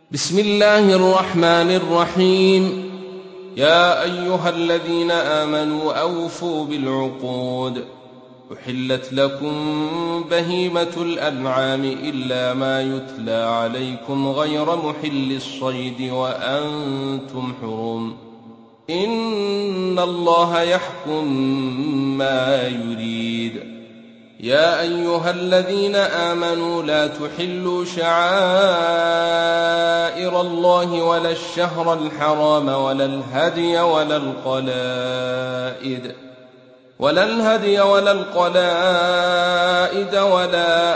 بسم الله الرحمن الرحيم. يا أيها الذين آمنوا أوفوا بالعقود. أحلت لكم بهيمة الأنعام إلا ما يتلى عليكم غير محل الصيد وأنتم حرم. إن الله يحكم ما يريد. يا أيها الذين آمنوا لا تحلوا شعائر الله ولا الشهر الحرام ولا الهدي ولا القلائد ولا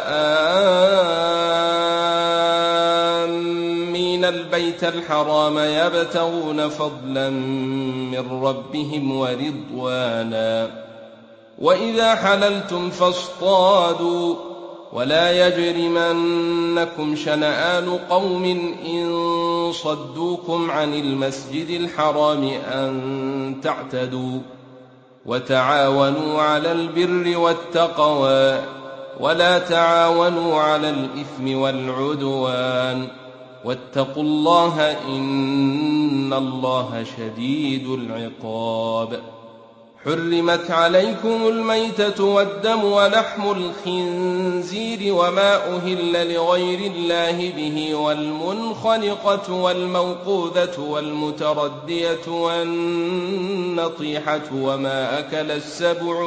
آمين البيت الحرام يبتغون فضلا من ربهم ورضوانا. وإذا حللتم فاصطادوا ولا يجرمنكم شنآن قوم إن صدوكم عن المسجد الحرام أن تعتدوا. وتعاونوا على البر والتقوى ولا تعاونوا على الإثم والعدوان واتقوا الله إن الله شديد العقاب. حرمت عليكم الميتة والدم ولحم الخنزير وما أهل لغير الله به والمنخنقة والموقوذة والمتردية والنطيحة وما أكل السبع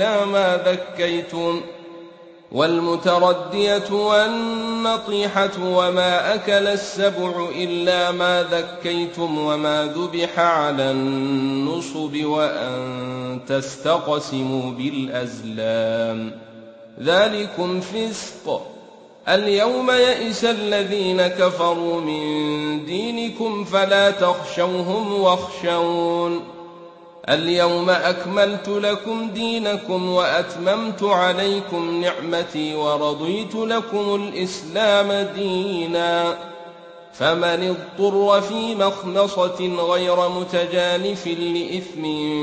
إلا ما ذكيتم وما ذبح على النصب وأن تستقسموا بالأزلام ذلكم فسق. اليوم يئس الذين كفروا من دينكم فلا تخشوهم واخشون. اليوم أكملت لكم دينكم وأتممت عليكم نعمتي ورضيت لكم الإسلام دينا. فمن اضطر في مخمصة غير متجانف لإثم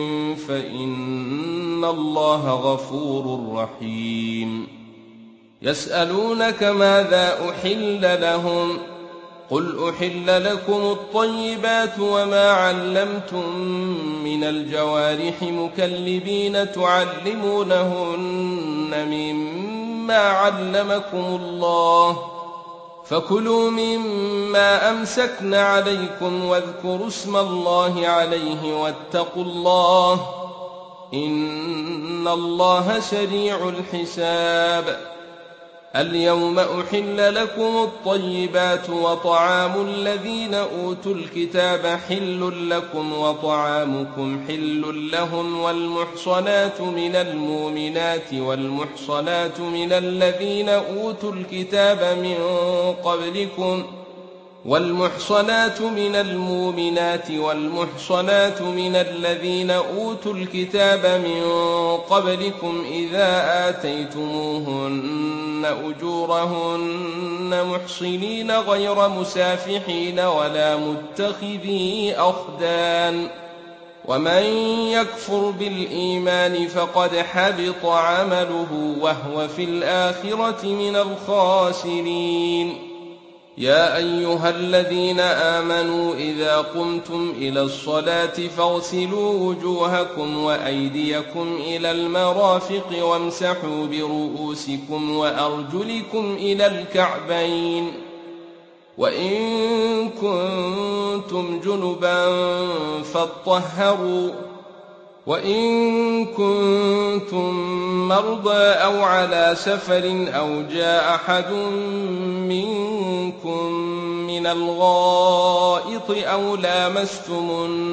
فإن الله غفور رحيم. يسألونك ماذا أحل لهم قل أحل لكم الطيبات وما علمتم من الجوارح مكلبين تعلمونهن مما علمكم الله فكلوا مما أمسكن عليكم واذكروا اسم الله عليه واتقوا الله إن الله سريع الحساب. اليوم أحل لكم الطيبات وطعام الذين أوتوا الكتاب حل لكم وطعامكم حل لهم والمحصنات من المؤمنات والمحصنات من الذين أوتوا الكتاب من قبلكم إذا آتيتموهن أجورهن محصنين غير مسافحين ولا متخذي أخدان. ومن يكفر بالإيمان فقد حبط عمله وهو في الآخرة من الخاسرين. يا أيها الذين آمنوا إذا قمتم إلى الصلاة فاغسلوا وجوهكم وأيديكم إلى المرافق وامسحوا برؤوسكم وأرجلكم إلى الكعبين وإن كنتم جنبا فاطهروا وإن كنتم مرضى أو على سفر أو جاء أحد منكم من الغائط أو لامستم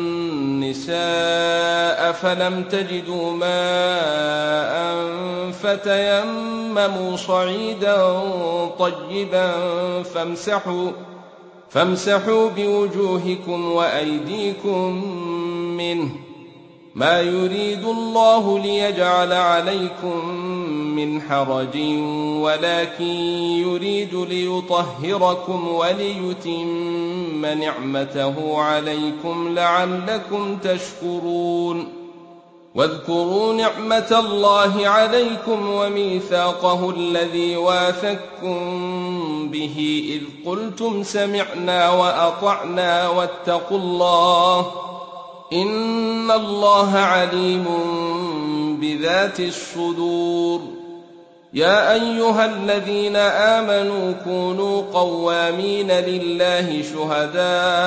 النساء فلم تجدوا ماء فتيمموا صعيدا طيبا فامسحوا بوجوهكم وأيديكم منه ما يريد الله ليجعل عليكم من حرج ولكن يريد ليطهركم وليتم نعمته عليكم لعلكم تشكرون. واذكروا نعمة الله عليكم وميثاقه الذي واثقكم به إذ قلتم سمعنا وأطعنا واتقوا الله إن الله عليم بذات الصدور. يا أيها الذين آمنوا كونوا قوامين لله شهداء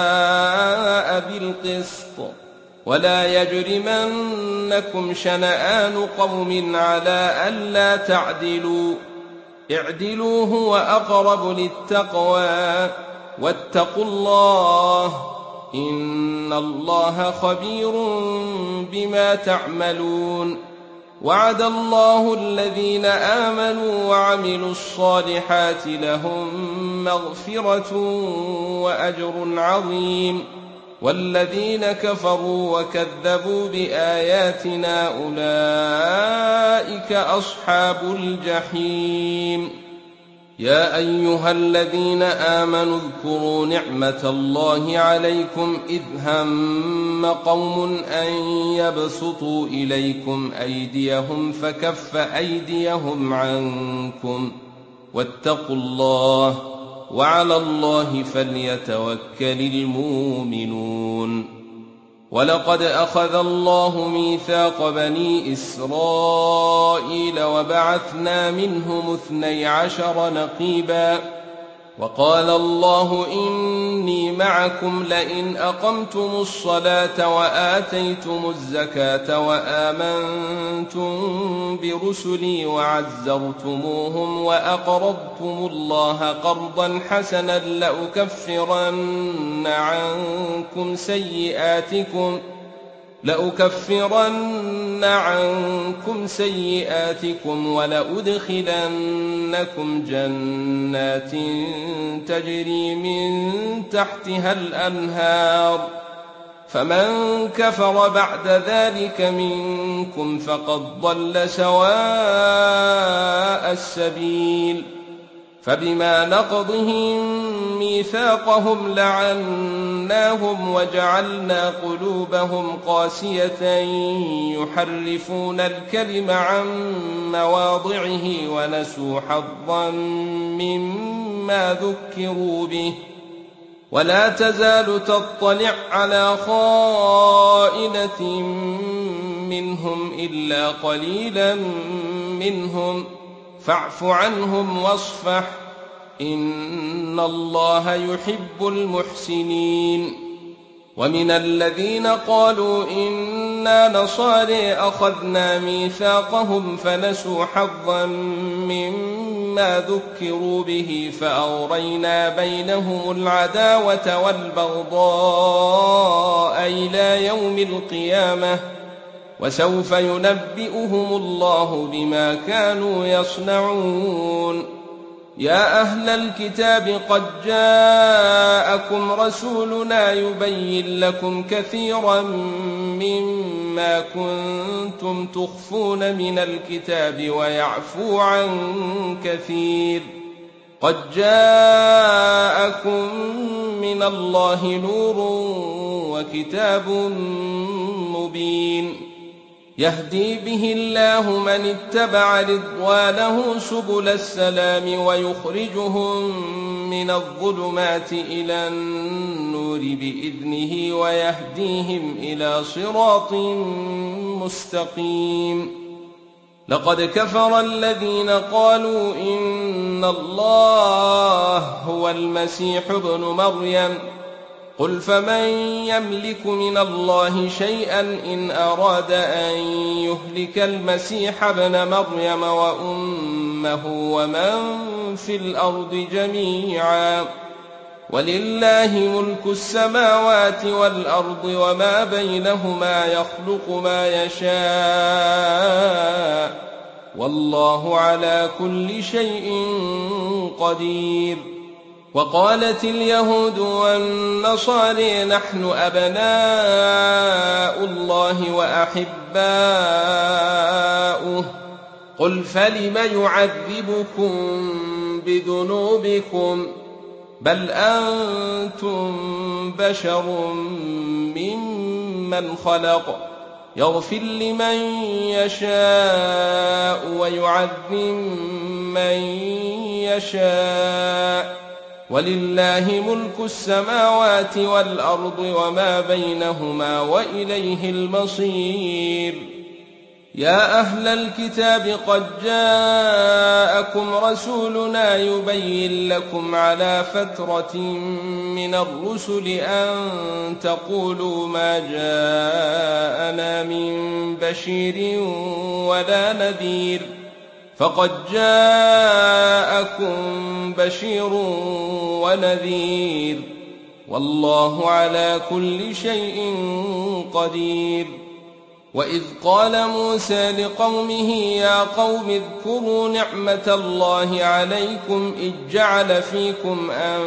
بالقسط ولا يجرمنكم شنآن قوم على ألا تعدلوا اعدلوا هو أقرب للتقوى واتقوا الله إن الله خبير بما تعملون. وعد الله الذين آمنوا وعملوا الصالحات لهم مغفرة وأجر عظيم والذين كفروا وكذبوا بآياتنا أولئك أصحاب الجحيم. يا أيها الذين آمنوا اذكروا نعمة الله عليكم إذ هم قوم أن يبسطوا إليكم أيديهم فكف أيديهم عنكم واتقوا الله وعلى الله فليتوكل المؤمنون. ولقد أخذ الله ميثاق بني إسرائيل وبعثنا منهم 12 نقيبا وقال الله إني معكم لئن أقمتم الصلاة وآتيتم الزكاة وآمنتم برسلي وعزرتموهم وأقرضتم الله قرضا حسنا لأكفرن عنكم سيئاتكم ولأدخلنكم جنات تجري من تحتها الأنهار فمن كفر بعد ذلك منكم فقد ضل سواء السبيل. فبما نقضهم ميثاقهم لعناهم وجعلنا قلوبهم قاسية يحرفون الكلم عن مواضعه ونسوا حظا مما ذكروا به ولا تزال تطلع على خائنة منهم إلا قليلا منهم فاعف عنهم واصفح إن الله يحب المحسنين. ومن الذين قالوا إنا نصارى أخذنا ميثاقهم فنسوا حظا مما ذكروا به فأغرينا بينهم العداوة والبغضاء إلى يوم القيامة وسوف ينبئهم الله بما كانوا يصنعون. يا أهل الكتاب قد جاءكم رسولنا يبين لكم كثيرا مما كنتم تخفون من الكتاب ويعفو عن كثير. قد جاءكم من الله نور وكتاب مبين يهدي به الله من اتبع رضوانه سبل السلام ويخرجهم من الظلمات إلى النور بإذنه ويهديهم إلى صراط مستقيم. لقد كفر الذين قالوا إن الله هو المسيح ابن مريم قل فمن يملك من الله شيئا إن أراد أن يهلك المسيح ابن مريم وأمه ومن في الأرض جميعا ولله ملك السماوات والأرض وما بينهما يخلق ما يشاء والله على كل شيء قدير. وقالت اليهود والنصارى نحن أبناء الله وأحباؤه قل فلم يعذبكم بذنوبكم بل أنتم بشر ممن خلق يغفر لمن يشاء ويعذب من يشاء، ولله ملك السماوات والأرض وما بينهما وإليه المصير. يا أهل الكتاب قد جاءكم رسولنا يبين لكم على فترة من الرسل أن تقولوا ما جاءنا من بشير ولا نذير، فقد جاءكم بشير ونذير، والله على كل شيء قدير. وإذ قال موسى لقومه يا قوم اذكروا نعمة الله عليكم إذ جعل فيكم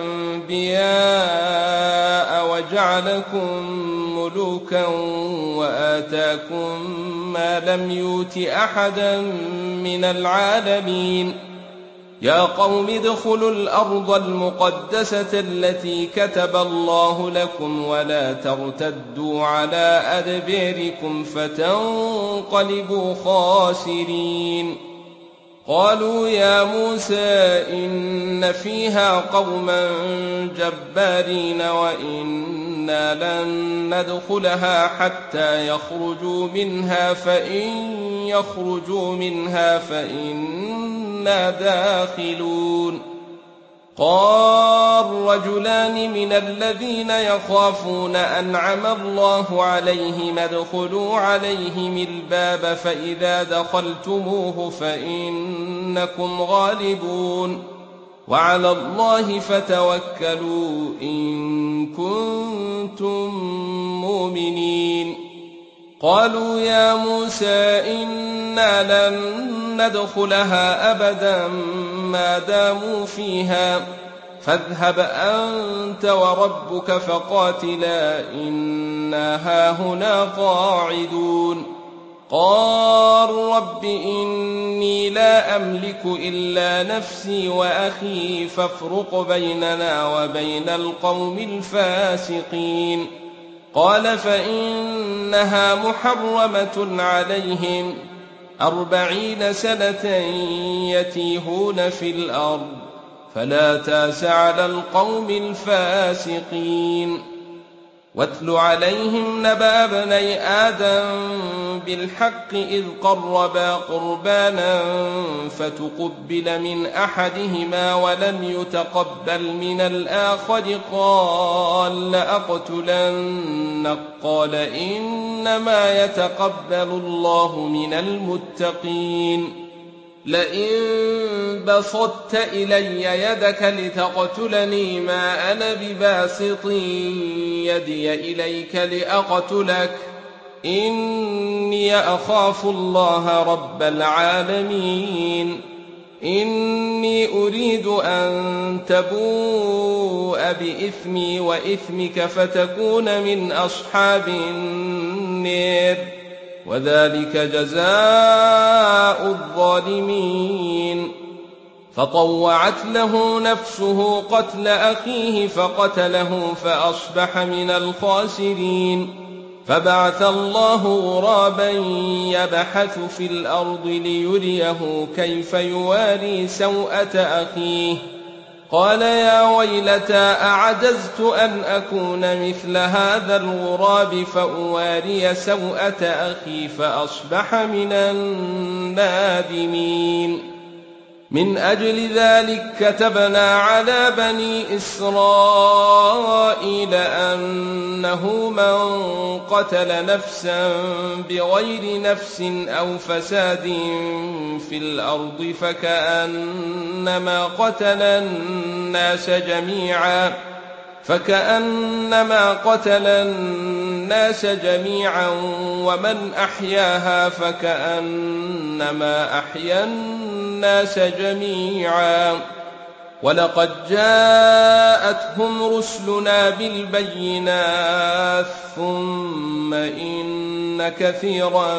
أنبياء وجعلكم ملوكا وآتاكم ما لم يؤت أحدا من العالمين. يا قوم ادخلوا الأرض المقدسة التي كتب الله لكم ولا ترتدوا على أدباركم فتنقلبوا خاسرين. قالوا يا موسى إن فيها قوما جبارين وإنا لن ندخلها حتى يخرجوا منها، فإن يخرجوا منها فإنا داخلون. قال رجلان من الذين يخافون أنعم الله عليهم ادخلوا عليهم الباب فإذا دخلتموه فإنكم غالبون، وعلى الله فتوكلوا إن كنتم مؤمنين. قالوا يا موسى إنا لن ندخلها أبدا ما داموا فيها، فاذهب أنت وربك فقاتلا إنا هاهنا قاعدون. قال رب إني لا أملك إلا نفسي وأخي فافرق بيننا وبين القوم الفاسقين. قال فإنها محرمة عليهم 40 سنة يتيهون في الأرض، فلا تأس على القوم الفاسقين. واتل عليهم نبأ ابني آدم بالحق إذ قربا قربانا فتقبل من أحدهما ولم يتقبل من الآخر قال لأقتلنك، قال إنما يتقبل الله من المتقين. لئن بسطت إلي يدك لتقتلني ما أنا بباسط يدي إليك لأقتلك إني أخاف الله رب العالمين. إني أريد أن تبوء بإثمي وإثمك فتكون من أصحاب النار، وذلك جزاء الظالمين. فطوعت له نفسه قتل أخيه فقتله فأصبح من الخاسرين. فبعث الله غرابا يبحث في الأرض ليريه كيف يواري سوءة أخيه، قال يا ويلتى أعجزت أن أكون مثل هذا الغراب فأواري سوءة أخي فأصبح من النادمين. من أجل ذلك كتبنا على بني إسرائيل أنه من قتل نفسا بغير نفس أو فساد في الأرض فكأنما قتل الناس جميعا ومن أحياها فكأنما أحيا الناس جميعا. ولقد جاءتهم رسلنا بالبينات ثم إن كثيرا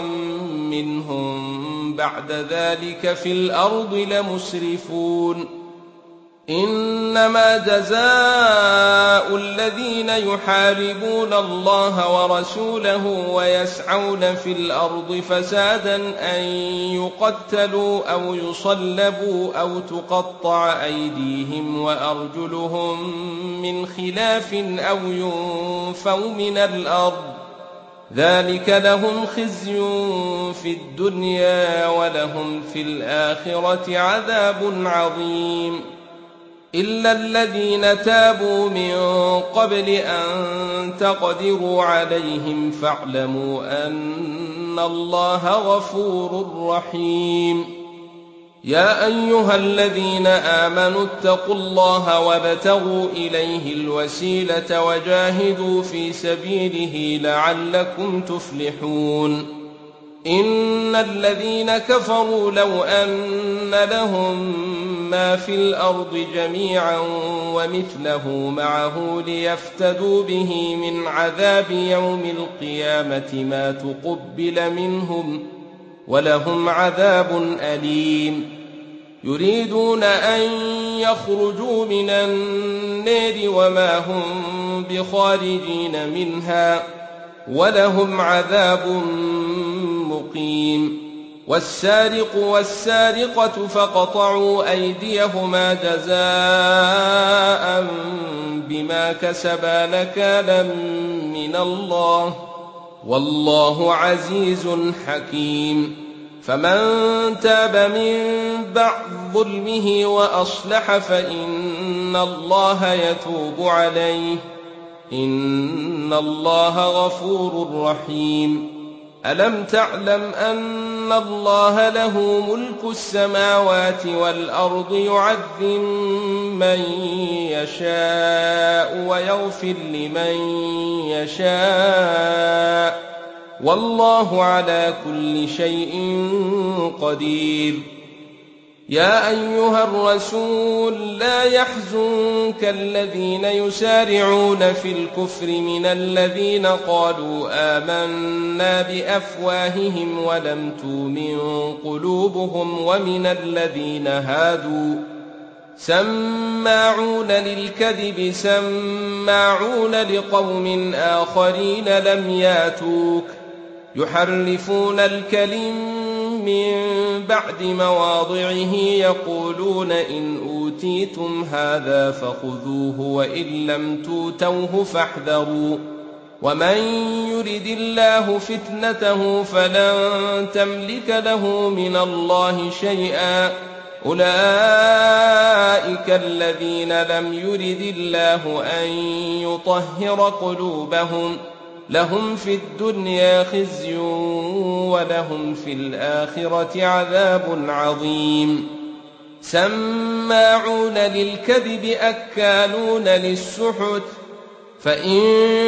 منهم بعد ذلك في الأرض لمسرفون. إنما جزاء الذين يحاربون الله ورسوله ويسعون في الأرض فسادا أن يقتلوا أو يصلبوا أو تقطع أيديهم وأرجلهم من خلاف أو ينفوا من الأرض، ذلك لهم خزي في الدنيا ولهم في الآخرة عذاب عظيم. إلا الذين تابوا من قبل أن تقدروا عليهم فاعلموا أن الله غفور رحيم. يا أيها الذين آمنوا اتقوا الله وابتغوا إليه الوسيلة وجاهدوا في سبيله لعلكم تفلحون. إن الذين كفروا لو أن لهم ما في الأرض جميعا ومثله معه ليفتدوا به من عذاب يوم القيامة ما تقبل منهم ولهم عذاب أليم. يريدون أن يخرجوا من النار وما هم بخارجين منها ولهم عذاب مقيم. والسارق والسارقة فاقطعوا أيديهما جزاء بما كسبا نكالا من الله والله عزيز حكيم. فمن تاب من بعد ظلمه وأصلح فإن الله يتوب عليه إن الله غفور رحيم. ألم تعلم أن الله له ملك السماوات والأرض يعذب من يشاء ويغفر لمن يشاء والله على كل شيء قدير. يا أيها الرسول لا يحزنك الذين يسارعون في الكفر من الذين قالوا آمنا بأفواههم ولم تؤمن قلوبهم ومن الذين هادوا سماعون للكذب سماعون لقوم آخرين لم ياتوك يحرفون الكلم من بعد مواضعه يقولون إن أوتيتم هذا فخذوه وإن لم توتوه فاحذروا ومن يرد الله فتنته فلن تملك له من الله شيئا أولئك الذين لم يرد الله أن يطهر قلوبهم لهم في الدنيا خزي ولهم في الآخرة عذاب عظيم. سماعون للكذب أكالون للسحت فإن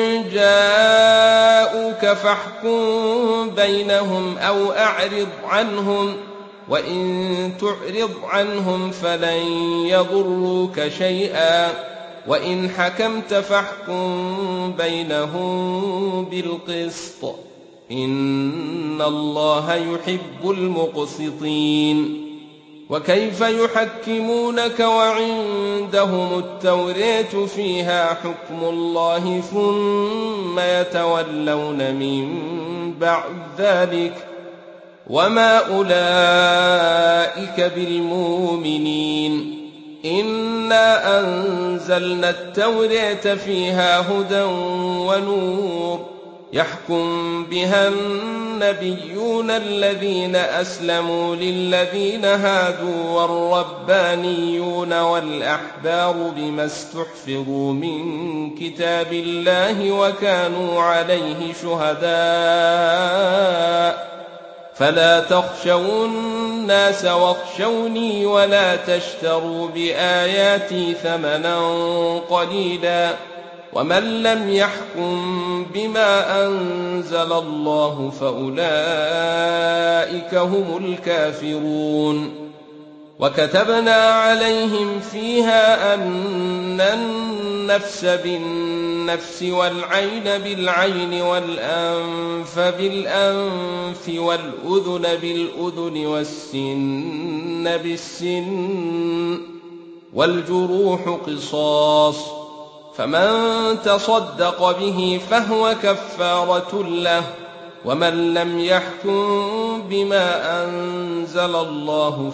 جاءوك فاحكم بينهم أو أعرض عنهم وإن تعرض عنهم فلن يضروك شيئا وإن حكمت فاحكم بينهم بالقسط إن الله يحب المقسطين. وكيف يحكمونك وعندهم التوراة فيها حكم الله ثم يتولون من بعد ذلك وما أولئك بالمؤمنين. إنا أنزلنا التوراة فيها هدى ونور يحكم بها النبيون الذين أسلموا للذين هادوا والربانيون والأحبار بما استحفظوا من كتاب الله وكانوا عليه شهداء فلا تخشوا الناس واخشوني ولا تشتروا بآياتي ثمنا قليلا ومن لم يحكم بما أنزل الله فأولئك هم الكافرون. وكتبنا عليهم فيها أن النفس بالنفس والعين بالعين والأنف بالأنف والأذن بالأذن والسن بالسن والجروح قصاص، فمن تصدق به فهو كفارة له، ومن لم يحكم بما أنزل الله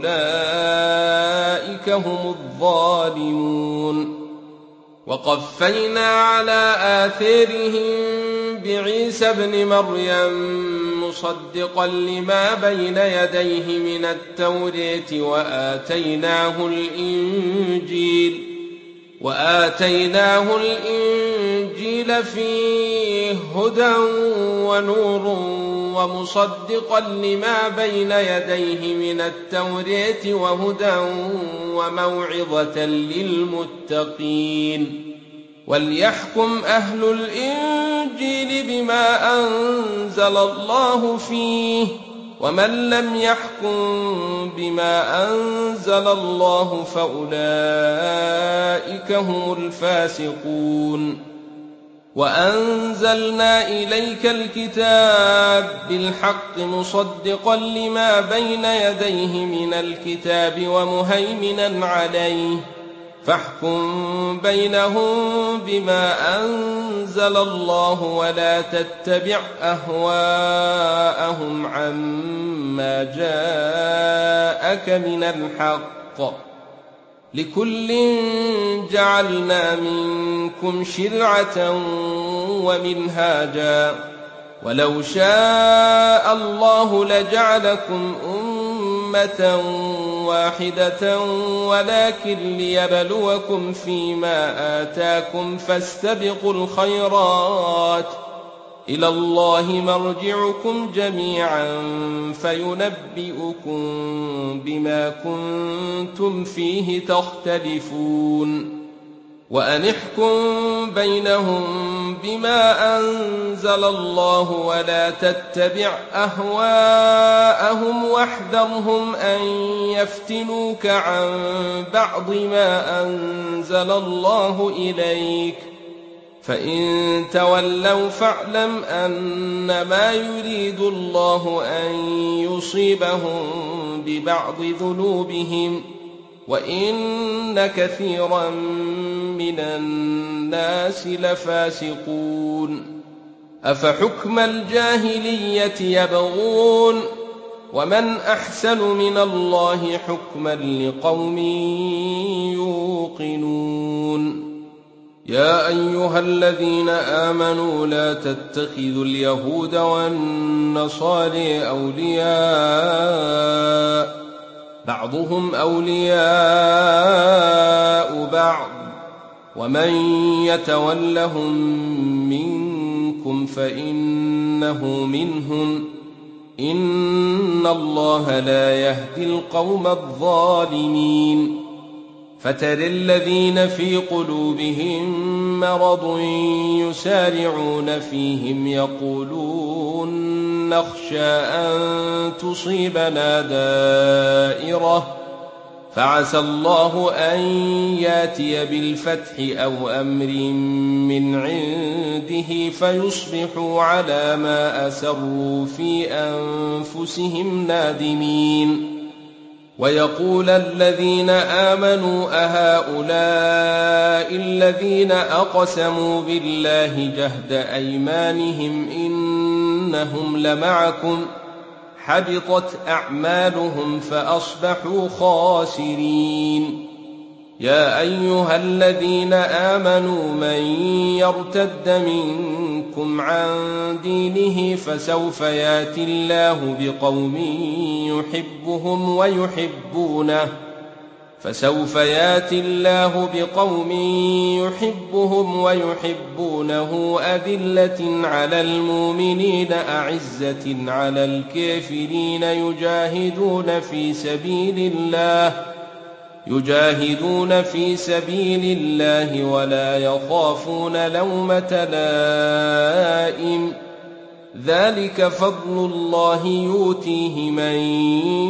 فأولئك هم الظالمون. وقفينا على آثارهم بعيسى ابن مريم مصدقا لما بين يديه من التوراة وآتيناه الإنجيل فيه هدى ونور ومصدقا لما بين يديه من التوراة وهدى وموعظة للمتقين. وليحكم أهل الإنجيل بما أنزل الله فيه، ومن لم يحكم بما أنزل الله فأولئك هم الفاسقون. وأنزلنا إليك الكتاب بالحق مصدقا لما بين يديه من الكتاب ومهيمنا عليه، فاحكم بينهم بما أنزل الله ولا تتبع أهواءهم عما جاءك من الحق، لكل جعلنا منكم شرعة ومنهاجا، ولو شاء الله لجعلكم أمة واحدة ولكن ليبلوكم فيما آتاكم فاستبقوا الخيرات، إلى الله مرجعكم جميعا فينبئكم بما كنتم فيه تختلفون. وأن احكم بينهم بما أنزل الله ولا تتبع أهواءهم واحذرهم أن يفتنوك عن بعض ما أنزل الله إليك، فإن تولوا فاعلم أنما يريد الله أن يصيبهم ببعض ذنوبهم، وإن كثيرا من الناس لفاسقون. أفحكم الجاهلية يبغون، ومن أحسن من الله حكما لقوم يوقنون. يا أيها الذين آمنوا لا تتخذوا اليهود والنصارى أولياء، بعضهم أولياء بعض، ومن يتولهم منكم فإنه منهم، إن الله لا يهدي القوم الظالمين. فترى الذين في قلوبهم مرض يسارعون فيهم يقولون نخشى أن تصيبنا دائرة، فعسى الله أن ياتي بالفتح أو أمر من عنده فيصبحوا على ما أسروا في أنفسهم نادمين. ويقول الذين آمنوا أهؤلاء الذين أقسموا بالله جهد أيمانهم إنهم لمعكم، حبطت أعمالهم فأصبحوا خاسرين. يا أيها الذين آمنوا من يرتد منكم عن دينه فسوف يأتي الله بقوم يحبهم ويحبونه أذلة على المؤمنين أعزة على الكافرين يجاهدون في سبيل الله ولا يخافون لومة لائم، ذلك فضل الله يؤتيه من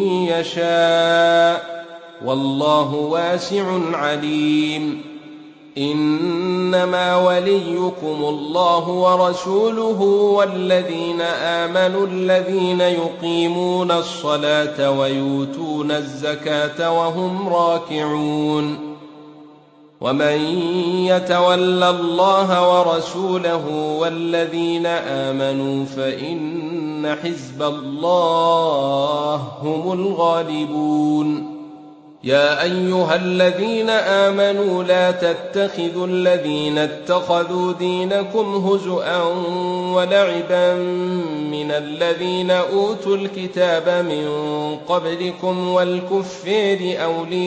يشاء والله واسع عليم. إنما وليكم الله ورسوله والذين آمنوا الذين يقيمون الصلاة ويؤتون الزكاة وهم راكعون ومن يتول الله ورسوله والذين آمنوا فإن حزب الله هم الغالبون. يا أيها الذين آمنوا لا تتخذوا الذين اتخذوا دينكم هزؤا ولعبا من الذين أوتوا الكتاب من قبلكم والكفار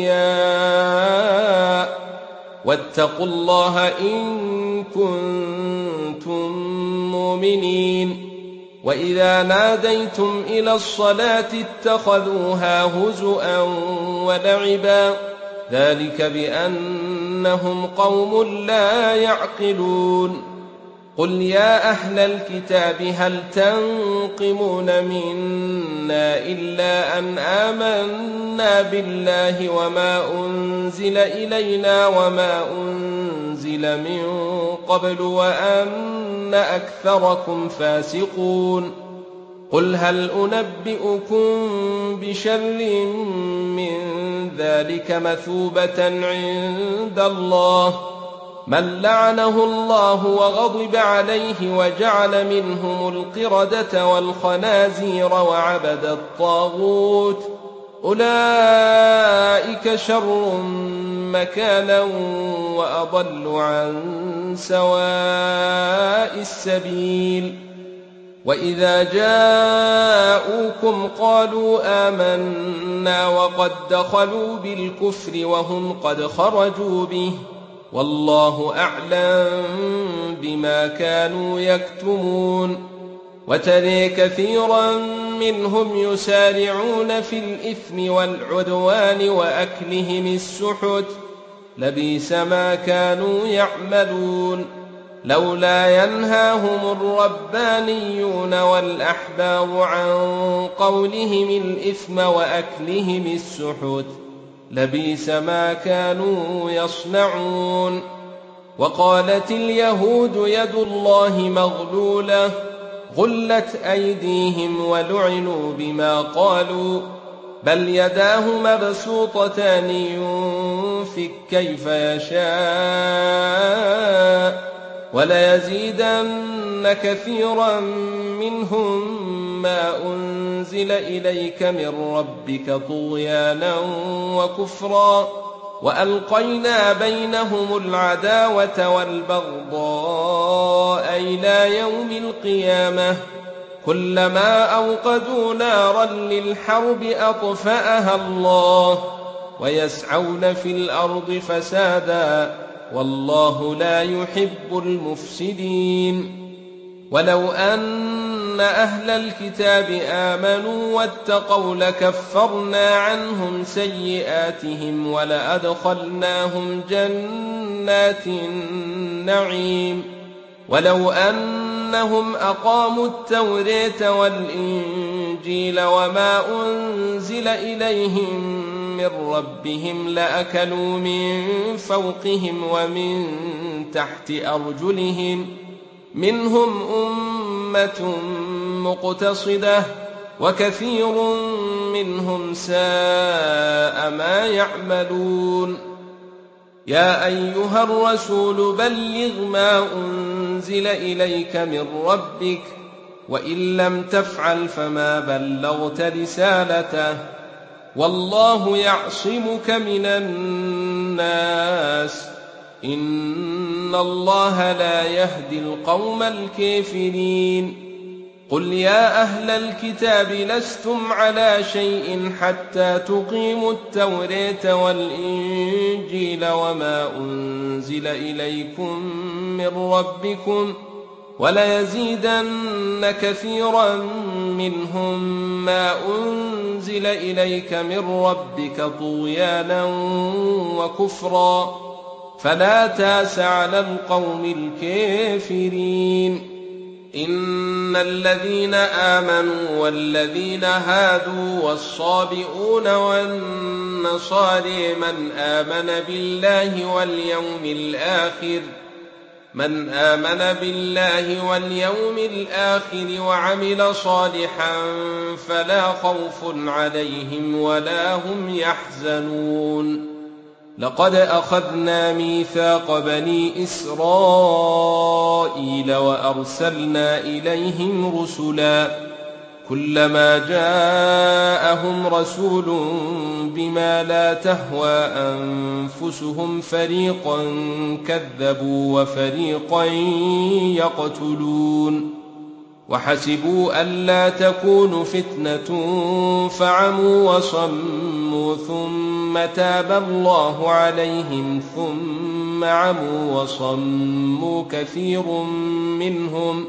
أولياء واتقوا الله إن كنتم مؤمنين. وإذا ناديتم إلى الصلاة اتخذوها هزؤا ولعبا ذلك بأنهم قوم لا يعقلون. قل يا أهل الكتاب هل تنقمون منا إلا أن آمنا بالله وما أنزل إلينا وما أنزل من قبل وأن أكثركم فاسقون. قل هل أنبئكم بشر من ذلك مثوبة عند الله من لعنه الله وغضب عليه وجعل منهم القردة والخنازير وعبد الطاغوت أولئك شر مكانا وأضل عن سواء السبيل. وإذا جاءوكم قالوا آمنا وقد دخلوا بالكفر وهم قد خرجوا به والله أعلم بما كانوا يكتمون. وترى كثيرا منهم يسارعون في الإثم والعدوان وأكلهم السحت لبئس ما كانوا يعملون. لولا ينهاهم الربانيون والأحبار عن قولهم الإثم وأكلهم السحت لبئس ما كانوا يصنعون. وقالت اليهود يد الله مغلولة غلت أيديهم ولعنوا بما قالوا بل يداه مبسوطتان ينفق كيف يشاء وليزيدن كثيرا منهم ما أنزل إليك من ربك طغيانا وكفرا وألقينا بينهم العداوة والبغضاء إلى يوم القيامة كلما أوقدوا نارا للحرب أطفأها الله ويسعون في الأرض فسادا والله لا يحب المفسدين. ولو أن أهل الكتاب آمنوا واتقوا لكفرنا عنهم سيئاتهم ولأدخلناهم جنات النعيم. ولو أنهم أقاموا التوراة والإنجيل وما أنزل إليهم من ربهم لأكلوا من فوقهم ومن تحت أرجلهم منهم أمة مقتصدة وكثير منهم ساء ما يعملون. يا أيها الرسول بلغ ما أنزل إليك من ربك وإن لم تفعل فما بلغت رسالته والله يعصمك من الناس إن الله لا يهدي القوم الكافرين. قل يا أهل الكتاب لستم على شيء حتى تقيموا التوراة والإنجيل وما أنزل إليكم من ربكم وليزيدن كثيرا منهم ما أنزل إليك من ربك طغيانا وكفرا فلا تأس على القوم الكافرين. إن الذين آمنوا والذين هادوا والصابئون والنصارى من آمن بالله واليوم الآخر وعمل صالحا فلا خوف عليهم ولا هم يحزنون. لقد أخذنا ميثاق بني إسرائيل وأرسلنا إليهم رسلا كلما جاءهم رسول بما لا تهوى أنفسهم فريقا كذبوا وفريقا يقتلون وحسبوا ألا تكون فتنة فعموا وصموا ثم تاب الله عليهم ثم عموا وصموا كثير منهم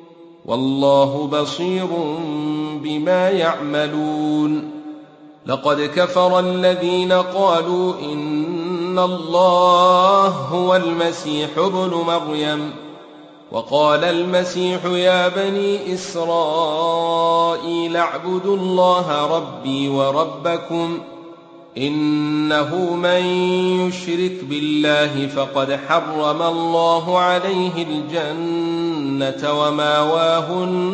والله بصير بما يعملون. لقد كفر الذين قالوا إن الله هو المسيح ابن مريم وقال المسيح يا بني إسرائيل اعبدوا الله ربي وربكم إنه من يشرك بالله فقد حرم الله عليه الجنة وماواه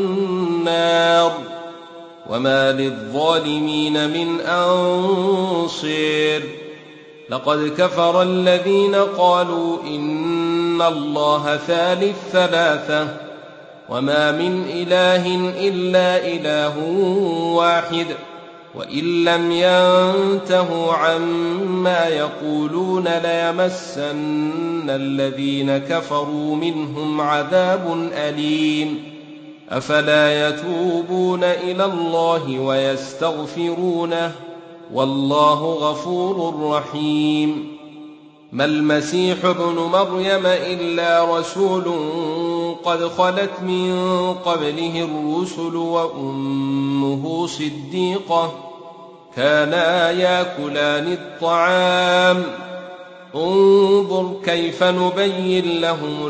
النار وما للظالمين من أنصير. لقد كفر الذين قالوا إن الله ثالث ثلاثة وما من إله إلا إله واحد وإن لم ينتهوا عما يقولون ليمسن الذين كفروا منهم عذاب أليم. أفلا يتوبون إلى الله ويستغفرونه والله غفور رحيم. ما المسيح ابن مريم إلا رسول قد خلت من قبله الرسل وأمه صديقة كانا يأكلان الطعام انظر كيف نبين لهم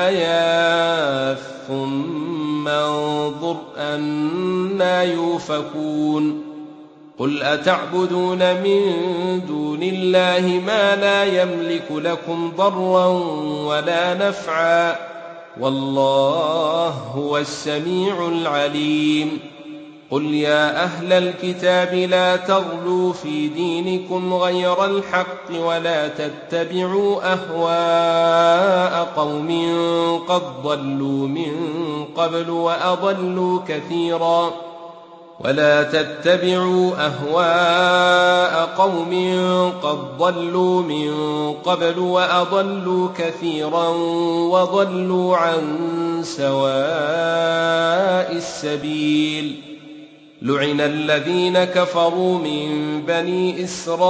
الآيات ثم انظر أنى يؤفكون. قل أتعبدون من دون الله ما لا يملك لكم ضرا ولا نفعا والله هو السميع العليم. قل يا أهل الكتاب لا تغلوا في دينكم غير الحق ولا تتبعوا أهواء قوم قد ضلوا من قبل وأضلوا كثيرا وضلوا عن سواء السبيل. لعن الذين كفروا من بني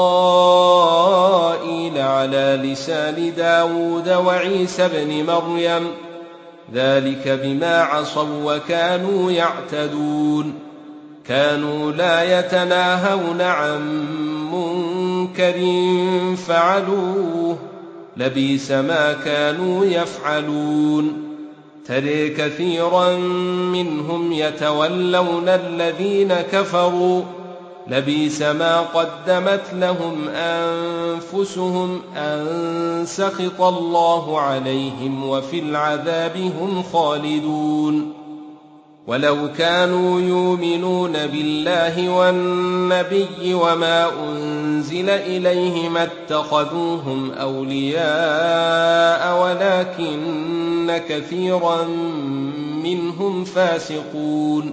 إسرائيل على لسان داود وعيسى بن مريم ذلك بما عصوا وكانوا يعتدون. كانوا لا يتناهون عن منكر فعلوه لبئس ما كانوا يفعلون. ترى كثيرا منهم يتولون الذين كفروا لبئس ما قدمت لهم أنفسهم أن سخط الله عليهم وفي العذاب هم خالدون. ولو كانوا يؤمنون بالله والنبي وما أنزل إليه ما اتخذوهم أولياء ولكن كثيرا منهم فاسقون.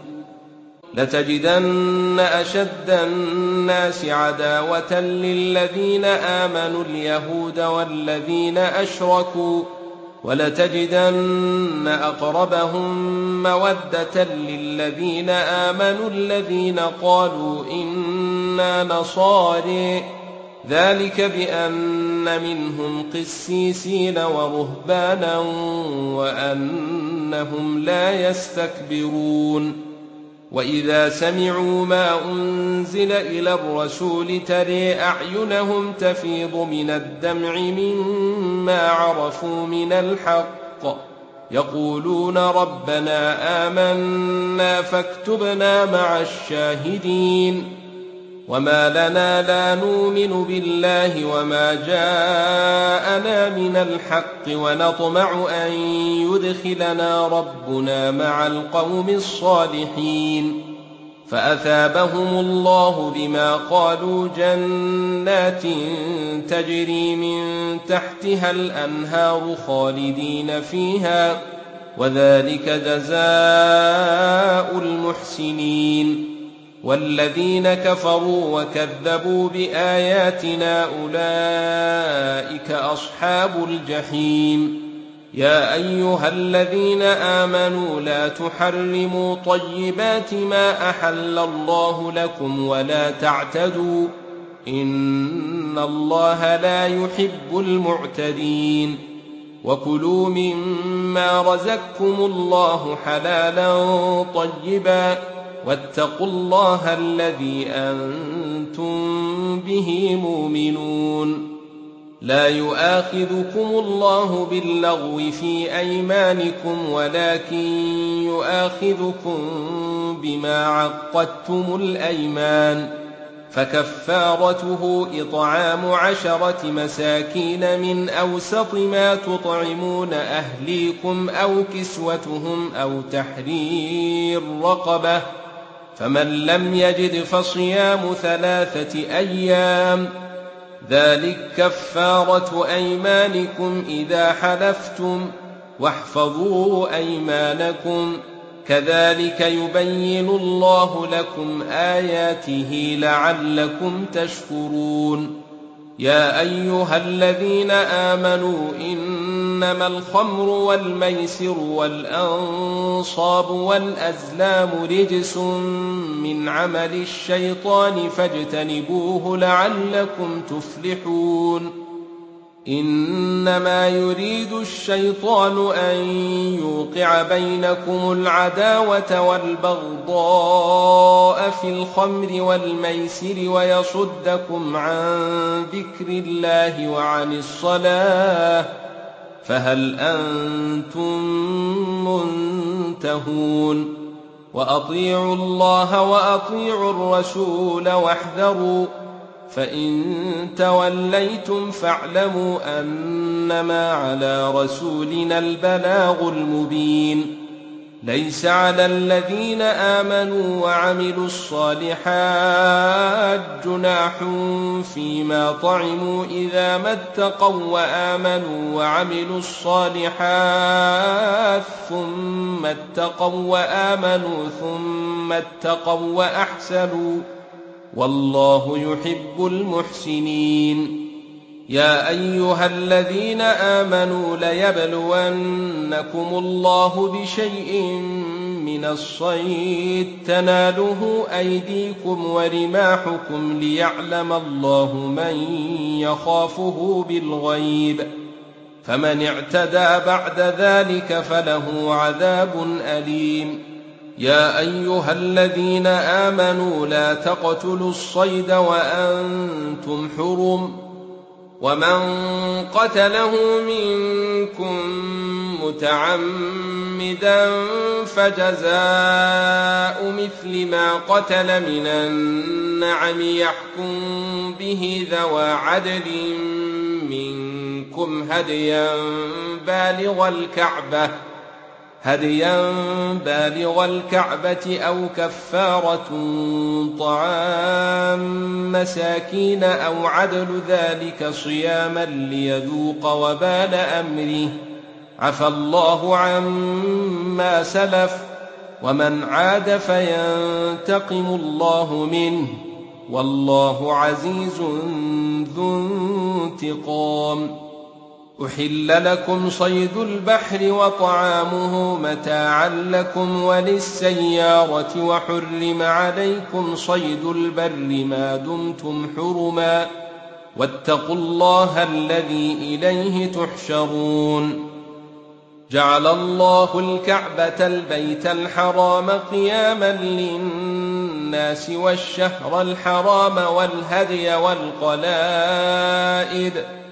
لتجدن أشد الناس عداوة للذين آمنوا اليهود والذين أشركوا ولتجدن أقربهم مودة للذين آمنوا الذين قالوا إنا نصارى ذلك بأن منهم قسيسين ورهبانا وأنهم لا يستكبرون. وإذا سمعوا ما أنزل إلى الرسول ترى أعينهم تفيض من الدمع مما عرفوا من الحق يقولون ربنا آمنا فاكتبنا مع الشاهدين وما لنا لا نؤمن بالله وما جاءنا من الحق ونطمع أن يدخلنا ربنا مع القوم الصالحين فأثابهم الله بما قالوا جنات تجري من تحتها الأنهار خالدين فيها وذلك جزاء المحسنين والذين كفروا وكذبوا بآياتنا أولئك أصحاب الجحيم يا أيها الذين آمنوا لا تحرموا طيبات ما أحل الله لكم ولا تعتدوا إن الله لا يحب المعتدين وكلوا مما رزقكم الله حلالا طيبا واتقوا الله الذي أنتم به مؤمنون لا يؤاخذكم الله باللغو في أيمانكم ولكن يؤاخذكم بما عقدتم الأيمان فكفارته إطعام 10 مساكين من أوسط ما تطعمون أهليكم أو كسوتهم أو تحرير رقبة فمن لم يجد فصيام 3 أيام ذلك كفارة أيمانكم إذا حلفتم واحفظوا أيمانكم كذلك يبين الله لكم آياته لعلكم تشكرون يا أيها الذين آمنوا إنما الخمر والميسر والأنصاب والأزلام رجس من عمل الشيطان فاجتنبوه لعلكم تفلحون إنما يريد الشيطان أن يوقع بينكم العداوة والبغضاء في الخمر والميسر ويصدكم عن ذكر الله وعن الصلاة فهل أنتم منتهون وأطيعوا الله وأطيعوا الرسول واحذروا فإن توليتم فاعلموا أنما على رسولنا البلاغ المبين ليس على الذين آمنوا وعملوا الصالحات جناح فيما طعموا إذا ما اتقوا وآمنوا وعملوا الصالحات ثم اتقوا وآمنوا ثم اتقوا وأحسنوا والله يحب المحسنين يا أيها الذين آمنوا ليبلونكم الله بشيء من الصيد تناله أيديكم ورماحكم ليعلم الله من يخافه بالغيب فمن اعتدى بعد ذلك فله عذاب أليم يا أيها الذين آمنوا لا تقتلوا الصيد وأنتم حرم ومن قتله منكم متعمدا فجزاء مثل ما قتل من النعم يحكم به ذوى عدل منكم هديا بالغ الكعبة أو كفارة طعام مساكين أو عدل ذلك صياما ليذوق وبال أمره عفى الله عما سلف ومن عاد فينتقم الله منه والله عزيز ذو انتقام أحل لكم صيد البحر وطعامه متاعا لكم وللسيارة وحرم عليكم صيد البر ما دمتم حرما واتقوا الله الذي إليه تحشرون جعل الله الكعبة البيت الحرام قياما للناس والشهر الحرام والهدي والقلائد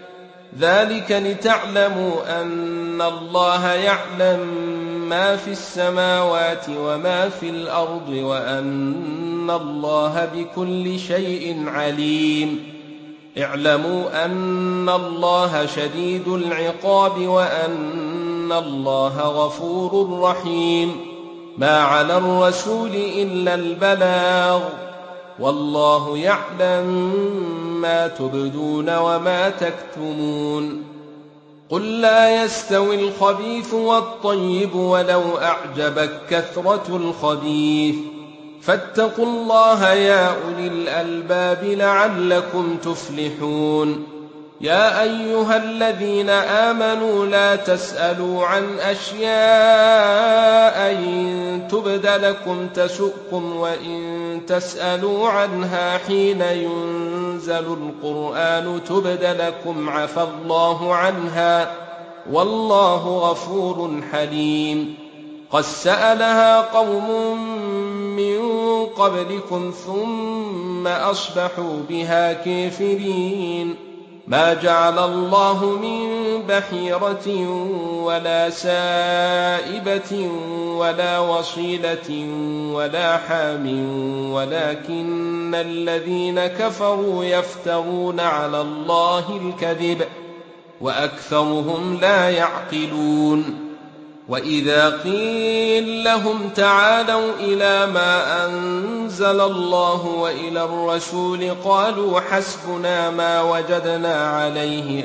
ذلك لتعلموا أن الله يعلم ما في السماوات وما في الأرض وأن الله بكل شيء عليم. اعلموا أن الله شديد العقاب وأن الله غفور رحيم. ما على الرسول إلا البلاغ، والله يعلم ما تبدون وما تكتمون. قل لا يستوي الخبيث والطيب ولو أعجبك كثرة الخبيث، فاتقوا الله يا أولي الألباب لعلكم تفلحون. يا أيها الذين آمنوا لا تسألوا عن أشياء إن تبد لكم تسؤكم، وإن تسألوا عنها حين ينزل القرآن تبد لكم عفى الله عنها، والله غفور حليم. قد سألها قوم من قبلكم ثم أصبحوا بها كافرين. ما جعل الله من بحيرة ولا سائبة ولا وصيلة ولا حام، ولكن الذين كفروا يفترون على الله الكذب وأكثرهم لا يعقلون. وإذا قيل لهم تعالوا إلى ما أنزل الله وإلى الرسول قالوا حسبنا ما وجدنا عليه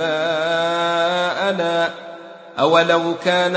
آباءنا، أولو كان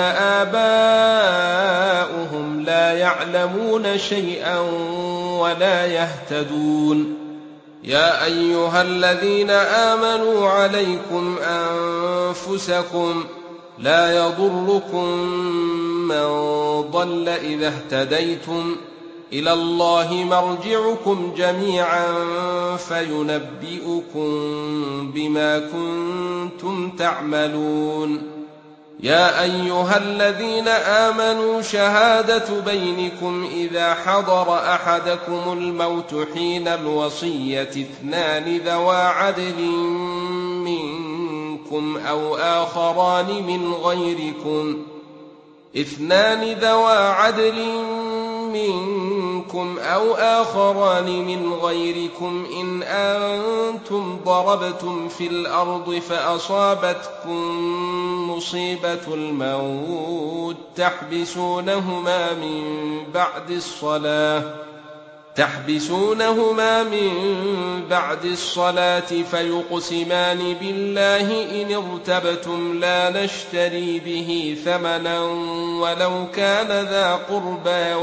آباؤهم لا يعلمون شيئا ولا يهتدون. يا أيها الذين آمنوا عليكم أنفسكم، لا يضركم من ضل إذا اهتديتم، إلى الله مرجعكم جميعا فينبئكم بما كنتم تعملون. يا أيها الذين آمنوا شهادة بينكم إذا حضر أحدكم الموت حين الوصية اثنان ذوى عدل منكم أو آخران من غيركم إن أنتم ضربتم في الأرض فأصابتكم مصيبة الموت تحبسونهما من بعد الصلاة فيقسمان بالله إن ارتبتم لا نشتري به ثمنا ولو كان ذا قربى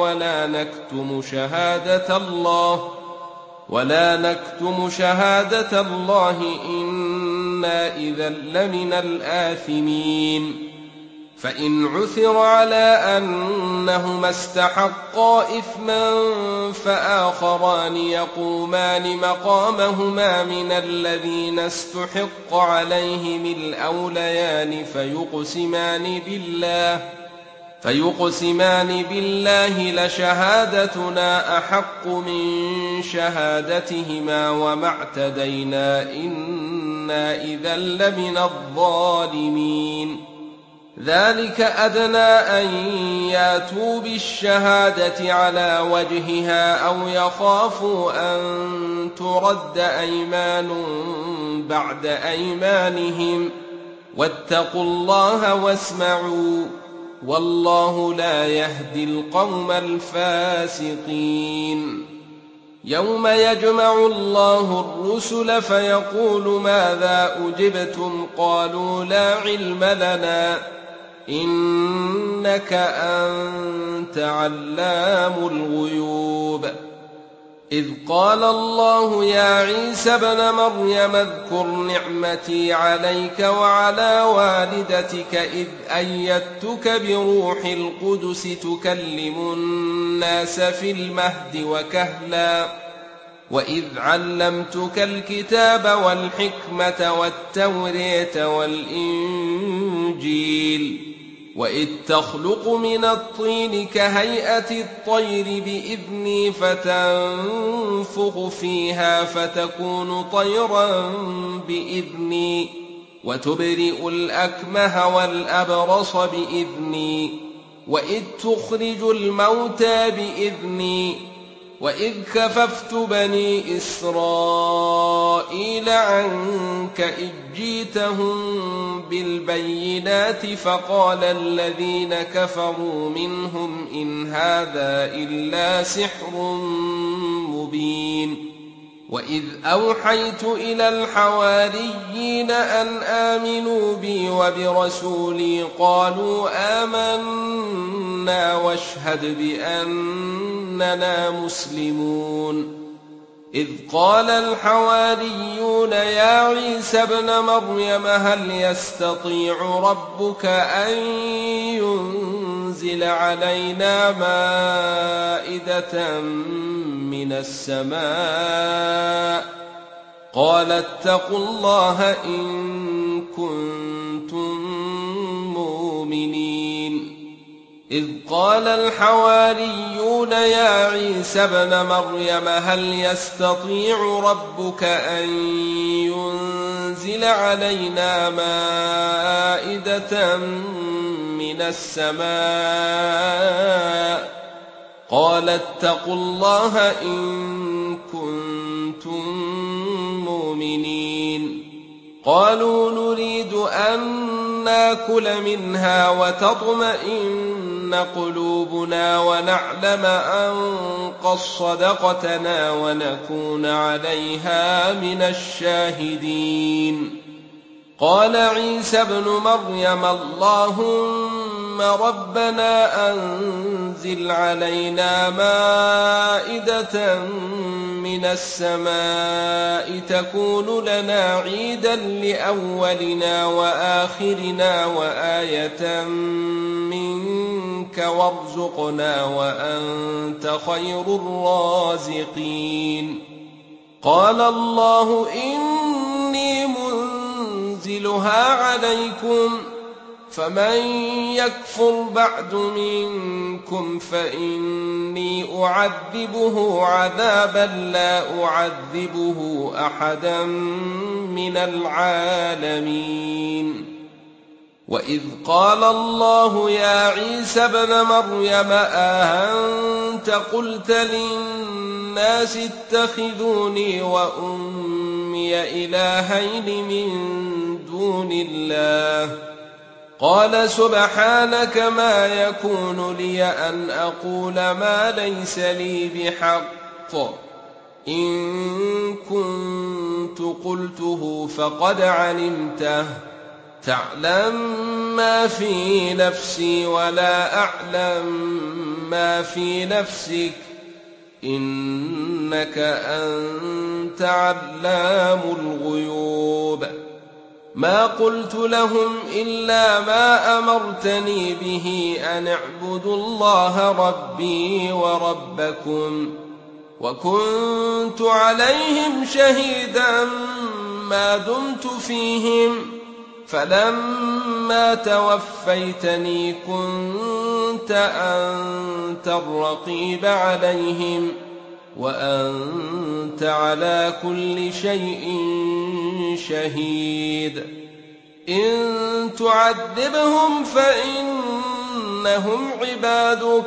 ولا نكتم شهادة الله إنا إذا لمن الآثمين. فإن عثر على أنهما استحقا إثما فآخران يقومان مقامهما من الذين استحق عليهم الأوليان فيقسمان بالله لشهادتنا أحق من شهادتهما وما اعتدينا إنا إذا لمن الظالمين. ذلك أدنى أن ياتوا بالشهادة على وجهها أو يخافوا أن ترد أيمان بعد أيمانهم، واتقوا الله واسمعوا، والله لا يهدي القوم الفاسقين. يوم يجمع الله الرسل فيقول ماذا أجبتم؟ قالوا لا علم لنا إنك أنت علام الغيوب. إذ قال الله يا عيسى ابن مريم اذكر نعمتي عليك وعلى والدتك إذ أيدتك بروح القدس تكلم الناس في المهد وكهلا، وإذ علمتك الكتاب والحكمة والتوراة والإنجيل، وإذ تخلق من الطين كهيئة الطير بإذني فتنفخ فيها فتكون طيرا بإذني، وتبرئ الأكمه والأبرص بإذني وإذ تخرج الموتى بإذني وإذ كففت بني إسرائيل عنك إذ جئتهم بالبينات فقال الذين كفروا منهم إن هذا إلا سحر مبين وإذ أوحيت إلى الحواريين أن آمنوا بي وبرسولي قالوا آمنا واشهد بأننا مسلمون إذ قال الحواريون يا عيسى ابن مريم هل يستطيع ربك أن ينزل علينا مائدة من السماء قال اتقوا الله إن كنتم مؤمنين إذ قال الحواريون يا عيسى ابن مريم هل يستطيع ربك أن ينزل علينا مائدة من السماء قال اتقوا الله إن كنتم مؤمنين قالوا نريد أن ناكل منها وتطمئن قلوبنا ونعلم أن قد صدقتنا ونكون عليها من الشاهدين قال عيسى ابن مريم اللهم ربنا أنزل علينا مائدة من السماء تكون لنا عيدا لأولنا وآخرنا وآية منك وارزقنا وأنت خير الرازقين قال الله إني منزلها عليكم فمن يكفر بعد منكم فإني أعذبه عذابا لا أعذبه أحدا من العالمين وإذ قال الله يا عيسى ابن مريم أأنت قلت للناس اتخذوني وأمي إلهين من دون الله قال سبحانك ما يكون لي أن أقول ما ليس لي بحق إن كنت قلته فقد علمته تعلم ما في نفسي ولا أعلم ما في نفسك إنك أنت علام الغيوب ما قلت لهم إلا ما أمرتني به أن اعبدوا الله ربي وربكم وكنت عليهم شهيدا ما دمت فيهم فلما توفيتني كنت أنت الرقيب عليهم وأنت على كل شيء شهيد إن تعذبهم فإنهم عبادك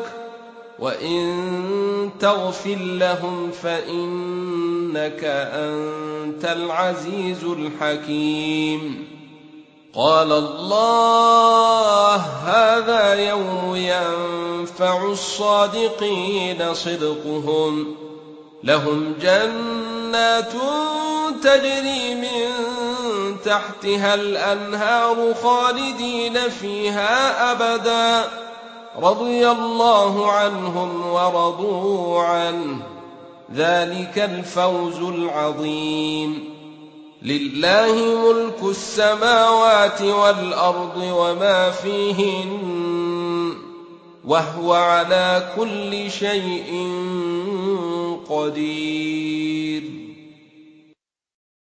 وإن تغفر لهم فإنك أنت العزيز الحكيم قال الله هذا يوم ينفع الصادقين صدقهم لهم جنات تجري من تحتها الأنهار خالدين فيها أبدا رضي الله عنهم ورضوا عنه ذلك الفوز العظيم لله ملك السماوات والأرض وما فيهن وهو على كل شيء قدير